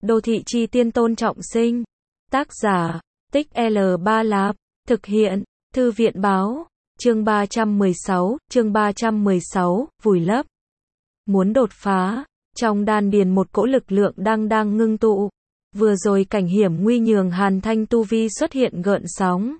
Đô thị chi tiên Tôn Trọng Sinh. Tác giả, Tích L3 Lạp. Thực hiện, Thư viện báo. Chương 316, vùi lấp. Muốn đột phá, trong đan điền một cỗ lực lượng đang ngưng tụ. Vừa rồi cảnh hiểm nguy nhường Hàn Thanh tu vi xuất hiện gợn sóng.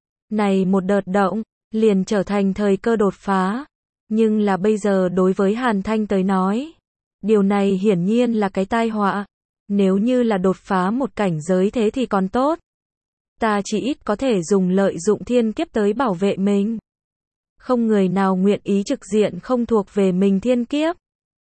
Này một đợt động, liền trở thành thời cơ đột phá. Nhưng là bây giờ đối với Hàn Thanh tới nói, điều này hiển nhiên là cái tai họa. Nếu như là đột phá một cảnh giới thế thì còn tốt. Ta chỉ ít có thể dùng lợi dụng thiên kiếp tới bảo vệ mình. Không người nào nguyện ý trực diện không thuộc về mình thiên kiếp.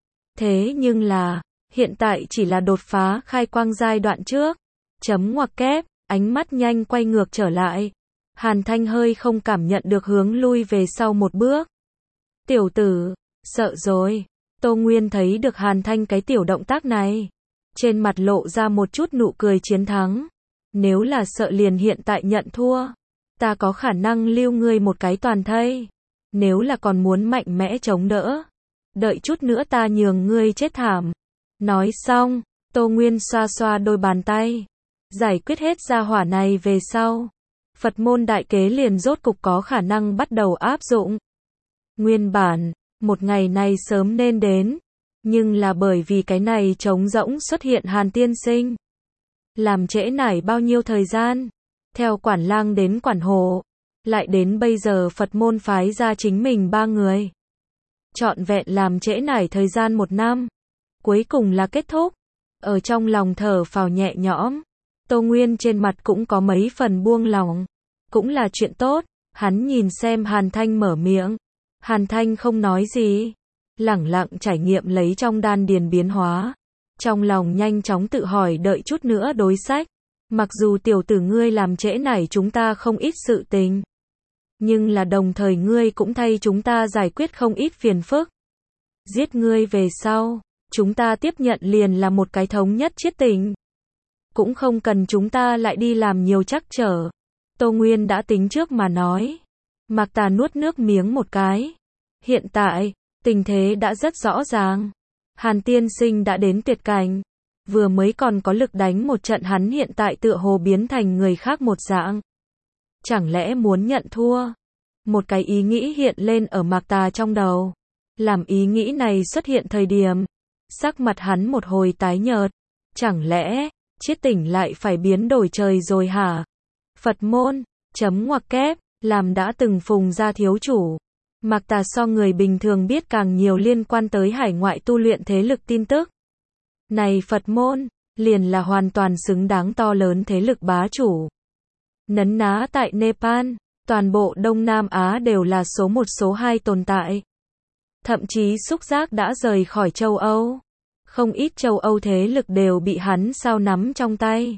Thế nhưng là, hiện tại chỉ là đột phá khai quang giai đoạn trước. Chấm ngoặc kép, ánh mắt nhanh quay ngược trở lại. Hàn Thanh hơi không cảm nhận được hướng lui về sau một bước. Tiểu tử, sợ rồi. Tô Nguyên thấy được Hàn Thanh cái tiểu động tác này. Trên mặt lộ ra một chút nụ cười chiến thắng. Nếu là sợ liền hiện tại nhận thua. Ta có khả năng lưu ngươi một cái toàn thây. Nếu là còn muốn mạnh mẽ chống đỡ. Đợi chút nữa ta nhường ngươi chết thảm. Nói xong, Tô Nguyên xoa xoa đôi bàn tay. Giải quyết hết gia hỏa này về sau. Phật môn đại kế liền rốt cục có khả năng bắt đầu áp dụng. Nguyên bản, một ngày này sớm nên đến. Nhưng là bởi vì cái này trống rỗng xuất hiện Hàn tiên sinh. Làm trễ nải bao nhiêu thời gian. Theo quản lang đến quản hộ. Lại đến bây giờ Phật môn phái ra chính mình 3 người. Trọn vẹn làm trễ nải thời gian 1 năm. Cuối cùng là kết thúc. Ở trong lòng thở phào nhẹ nhõm. Tô Nguyên trên mặt cũng có mấy phần buông lòng. Cũng là chuyện tốt. Hắn nhìn xem Hàn Thanh mở miệng. Hàn Thanh không nói gì. Lẳng lặng trải nghiệm lấy trong đan điền biến hóa. Trong lòng nhanh chóng tự hỏi đợi chút nữa đối sách. Mặc dù tiểu tử ngươi làm trễ nải chúng ta không ít sự tình. Nhưng là đồng thời ngươi cũng thay chúng ta giải quyết không ít phiền phức. Giết ngươi về sau, chúng ta tiếp nhận liền là một cái thống nhất chiết tình. Cũng không cần chúng ta lại đi làm nhiều trắc trở. Tô Nguyên đã tính trước mà nói. Mạc Tà nuốt nước miếng một cái. Hiện tại, tình thế đã rất rõ ràng. Hàn tiên sinh đã đến tuyệt cảnh. Vừa mới còn có lực đánh một trận hắn hiện tại tựa hồ biến thành người khác một dạng. Chẳng lẽ muốn nhận thua? Một cái ý nghĩ hiện lên ở Mạc Tà trong đầu. Làm ý nghĩ này xuất hiện thời điểm. Sắc mặt hắn một hồi tái nhợt. Chẳng lẽ, chiết tỉnh lại phải biến đổi trời rồi hả? Phật môn, chấm ngoặc kép, làm đã từng phùng ra thiếu chủ. Mạc Tà so người bình thường biết càng nhiều liên quan tới hải ngoại tu luyện thế lực tin tức. Này Phật môn, liền là hoàn toàn xứng đáng to lớn thế lực bá chủ. Nấn ná tại Nepal, toàn bộ Đông Nam Á đều là số 1 số 2 tồn tại. Thậm chí xúc giác đã rời khỏi châu Âu. Không ít châu Âu thế lực đều bị hắn sao nắm trong tay.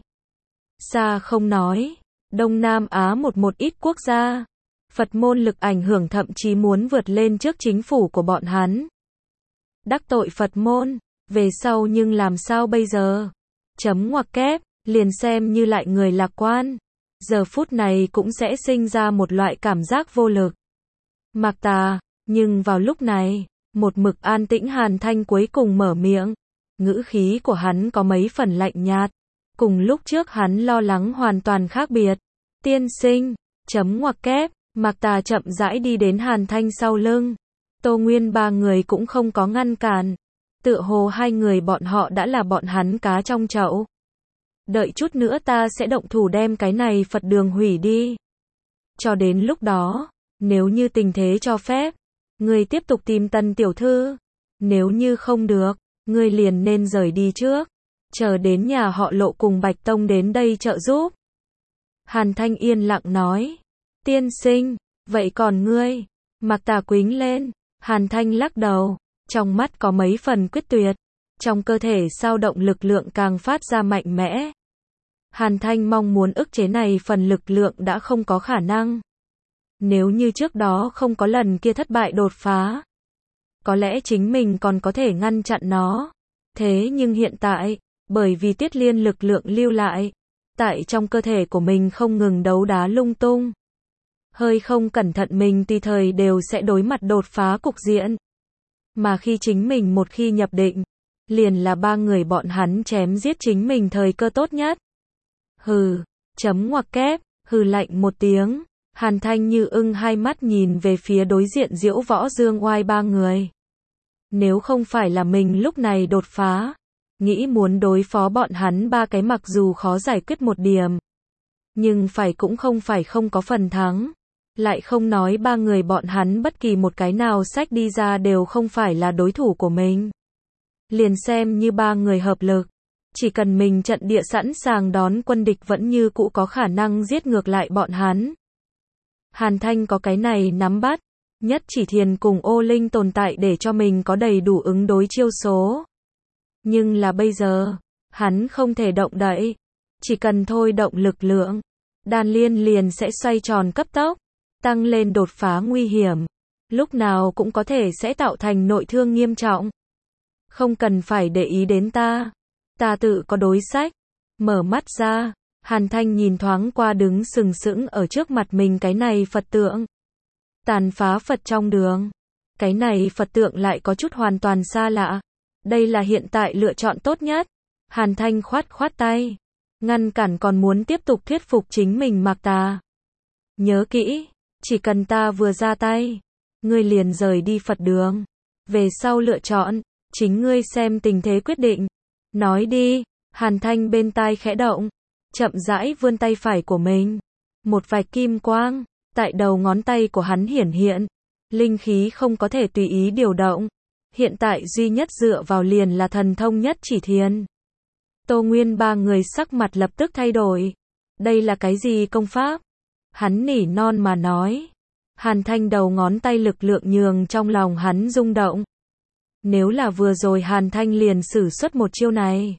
Xa không nói, Đông Nam Á một ít quốc gia. Phật môn lực ảnh hưởng thậm chí muốn vượt lên trước chính phủ của bọn hắn. Đắc tội Phật môn, về sau nhưng làm sao bây giờ? Chấm ngoặc kép, liền xem như lại người lạc quan. Giờ phút này cũng sẽ sinh ra một loại cảm giác vô lực. Mạc Tà, nhưng vào lúc này, một mực an tĩnh Hàn Thanh cuối cùng mở miệng. Ngữ khí của hắn có mấy phần lạnh nhạt. Cùng lúc trước hắn lo lắng hoàn toàn khác biệt. Tiên sinh, chấm ngoặc kép. Mạc Tà chậm rãi đi đến Hàn Thanh sau lưng. Tô Nguyên 3 người cũng không có ngăn cản. Tựa hồ 2 người bọn họ đã là bọn hắn cá trong chậu. Đợi chút nữa ta sẽ động thủ đem cái này Phật đường hủy đi. Cho đến lúc đó, nếu như tình thế cho phép, ngươi tiếp tục tìm Tần tiểu thư. Nếu như không được, ngươi liền nên rời đi trước. Chờ đến nhà họ Lộ cùng Bạch Tông đến đây trợ giúp. Hàn Thanh yên lặng nói. Tiên sinh, vậy còn ngươi? Mạc Tà quính lên. Hàn Thanh lắc đầu. Trong mắt có mấy phần quyết tuyệt. Trong cơ thể sao động lực lượng càng phát ra mạnh mẽ. Hàn Thanh mong muốn ức chế này phần lực lượng đã không có khả năng. Nếu như trước đó không có lần kia thất bại đột phá. Có lẽ chính mình còn có thể ngăn chặn nó. Thế nhưng hiện tại, bởi vì Tiết Liên lực lượng lưu lại. Tại trong cơ thể của mình không ngừng đấu đá lung tung. Hơi không cẩn thận mình tùy thời đều sẽ đối mặt đột phá cục diện. Mà khi chính mình một khi nhập định, liền là ba người bọn hắn chém giết chính mình thời cơ tốt nhất. Hừ, chấm ngoặc kép, hừ lạnh một tiếng, Hàn Thanh như ưng hai mắt nhìn về phía đối diện Diễu Võ Dương Oai ba người. Nếu không phải là mình lúc này đột phá, nghĩ muốn đối phó bọn hắn ba cái mặc dù khó giải quyết một điểm, nhưng cũng không phải không có phần thắng. Lại không nói ba người bọn hắn bất kỳ một cái nào xách đi ra đều không phải là đối thủ của mình. Liền xem như ba người hợp lực, chỉ cần mình trận địa sẵn sàng đón quân địch vẫn như cũ có khả năng giết ngược lại bọn hắn. Hàn Thanh có cái này nắm bắt, Nhất Chỉ Thiền cùng Ô Linh tồn tại để cho mình có đầy đủ ứng đối chiêu số. Nhưng là bây giờ, hắn không thể động đậy, chỉ cần thôi động lực lượng, đan liên liền sẽ xoay tròn cấp tốc, tăng lên đột phá nguy hiểm, lúc nào cũng có thể sẽ tạo thành nội thương nghiêm trọng. Không cần phải để ý đến ta tự có đối sách. Mở mắt ra, Hàn Thanh nhìn thoáng qua đứng sừng sững ở trước mặt mình cái này Phật tượng. Tàn phá Phật trong đường. Cái này Phật tượng lại có chút hoàn toàn xa lạ. Đây là hiện tại lựa chọn tốt nhất. Hàn Thanh khoát tay, ngăn cản còn muốn tiếp tục thuyết phục chính mình Mạc Tà. Nhớ kỹ, chỉ cần ta vừa ra tay, ngươi liền rời đi Phật đường. Về sau lựa chọn, chính ngươi xem tình thế quyết định. Nói đi, Hàn Thanh bên tai khẽ động, chậm rãi vươn tay phải của mình. Một vạch kim quang, tại đầu ngón tay của hắn hiển hiện. Linh khí không có thể tùy ý điều động. Hiện tại duy nhất dựa vào liền là thần thông Nhất Chỉ Thiền. Tô Nguyên ba người sắc mặt lập tức thay đổi. Đây là cái gì công pháp? Hắn nỉ non mà nói. Hàn Thanh đầu ngón tay lực lượng nhường trong lòng hắn rung động. Nếu là vừa rồi Hàn Thanh liền sử xuất một chiêu này,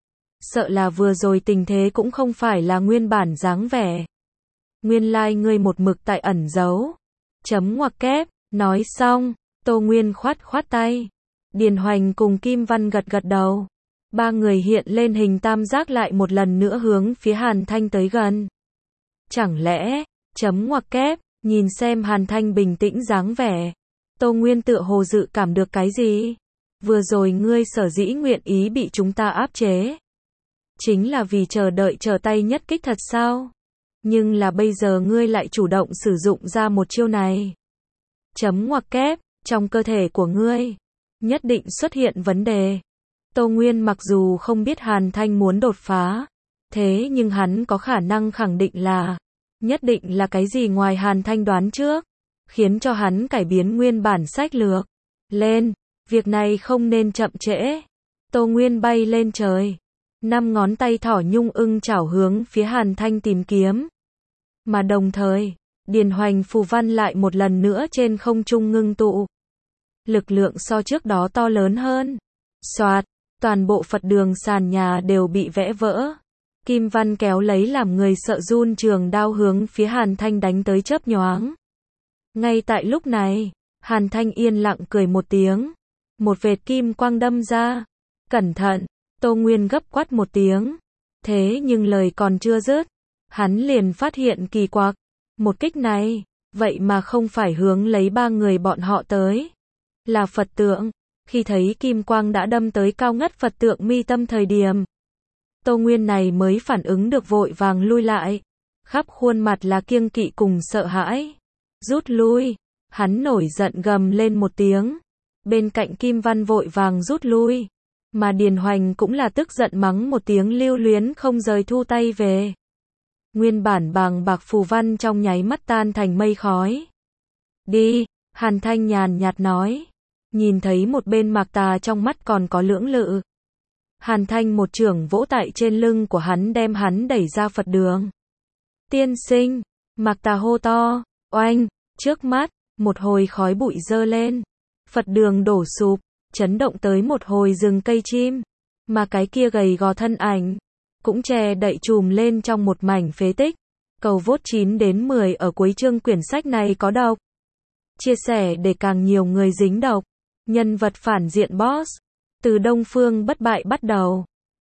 sợ là vừa rồi tình thế cũng không phải là nguyên bản dáng vẻ. Nguyên lai ngươi một mực tại ẩn giấu. Chấm ngoặc kép, nói xong, Tô Nguyên khoát tay. Điền Hoành cùng Kim Văn gật đầu. Ba người hiện lên hình tam giác lại một lần nữa hướng phía Hàn Thanh tới gần. Chẳng lẽ, chấm ngoặc kép, nhìn xem Hàn Thanh bình tĩnh dáng vẻ. Tô Nguyên tựa hồ dự cảm được cái gì? Vừa rồi ngươi sở dĩ nguyện ý bị chúng ta áp chế, chính là vì chờ đợi trở tay nhất kích thật sao? Nhưng là bây giờ ngươi lại chủ động sử dụng ra một chiêu này. Chấm ngoặc kép, trong cơ thể của ngươi, nhất định xuất hiện vấn đề. Tô Nguyên mặc dù không biết Hàn Thanh muốn đột phá, thế nhưng hắn có khả năng khẳng định là, nhất định là cái gì ngoài Hàn Thanh đoán trước, khiến cho hắn cải biến nguyên bản sách lược. Lên, việc này không nên chậm trễ. Tô Nguyên bay lên trời, 5 ngón tay thỏ nhung ưng chảo hướng phía Hàn Thanh tìm kiếm. Mà đồng thời, Điền Hoành phù văn lại một lần nữa trên không trung ngưng tụ. Lực lượng so trước đó to lớn hơn. Soạt, toàn bộ Phật đường sàn nhà đều bị vẽ vỡ. Kim Văn kéo lấy làm người sợ run trường đao hướng phía Hàn Thanh đánh tới chớp nhoáng. Ngay tại lúc này, Hàn Thanh yên lặng cười một tiếng. Một vệt kim quang đâm ra. Cẩn thận, Tô Nguyên gấp quát một tiếng. Thế nhưng lời còn chưa dứt, hắn liền phát hiện kỳ quặc. Một kích này, vậy mà không phải hướng lấy ba người bọn họ tới. Là Phật tượng. Khi thấy kim quang đã đâm tới cao ngất Phật tượng mi tâm thời điểm, Tô Nguyên này mới phản ứng được vội vàng lui lại. Khắp khuôn mặt là kiêng kỵ cùng sợ hãi. Rút lui. Hắn nổi giận gầm lên một tiếng. Bên cạnh Kim Văn vội vàng rút lui. Mà Điền Hoành cũng là tức giận mắng một tiếng lưu luyến không rời thu tay về. Nguyên bản bàng bạc phù văn trong nháy mắt tan thành mây khói. Đi, Hàn Thanh nhàn nhạt nói. Nhìn thấy một bên Mạc Tà trong mắt còn có lưỡng lự. Hàn Thanh một chưởng vỗ tại trên lưng của hắn đem hắn đẩy ra Phật đường. Tiên sinh, Mạc Tà hô to, oanh, trước mắt, một hồi khói bụi dơ lên. Phật đường đổ sụp, chấn động tới một hồi rừng cây chim. Mà cái kia gầy gò thân ảnh, cũng che đậy trùm lên trong một mảnh phế tích. Cầu vote 9 đến 10 ở cuối chương quyển sách này có độc. Chia sẻ để càng nhiều người dính độc. Nhân vật phản diện boss. Từ Đông Phương Bất Bại bắt đầu.